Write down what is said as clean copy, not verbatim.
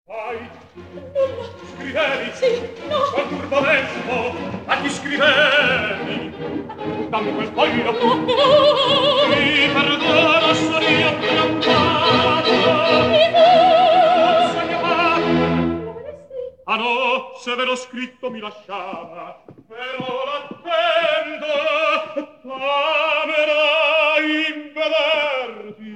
Vai, Nulla. scrivevi? Sì, no. Qual turbamento? A chi scrivevi? Dammi quel foglio. No. Mi perdona, sono io preoccupato. Non segno male. Ah no, se ve l'ho scritto mi lasciava. Però l'attendo, tamerai in vederti.